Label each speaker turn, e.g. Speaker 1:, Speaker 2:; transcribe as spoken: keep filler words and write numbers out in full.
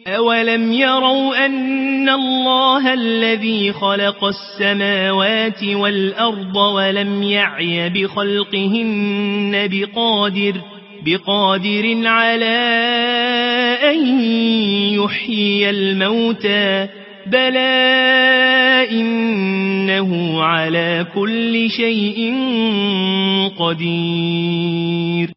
Speaker 1: أولم يروا أن الله الذي خلق السماوات والأرض ولم يعي بخلقهن بقادر, بقادر على أن يحيي الموتى بلى إنه على كل شيء قدير.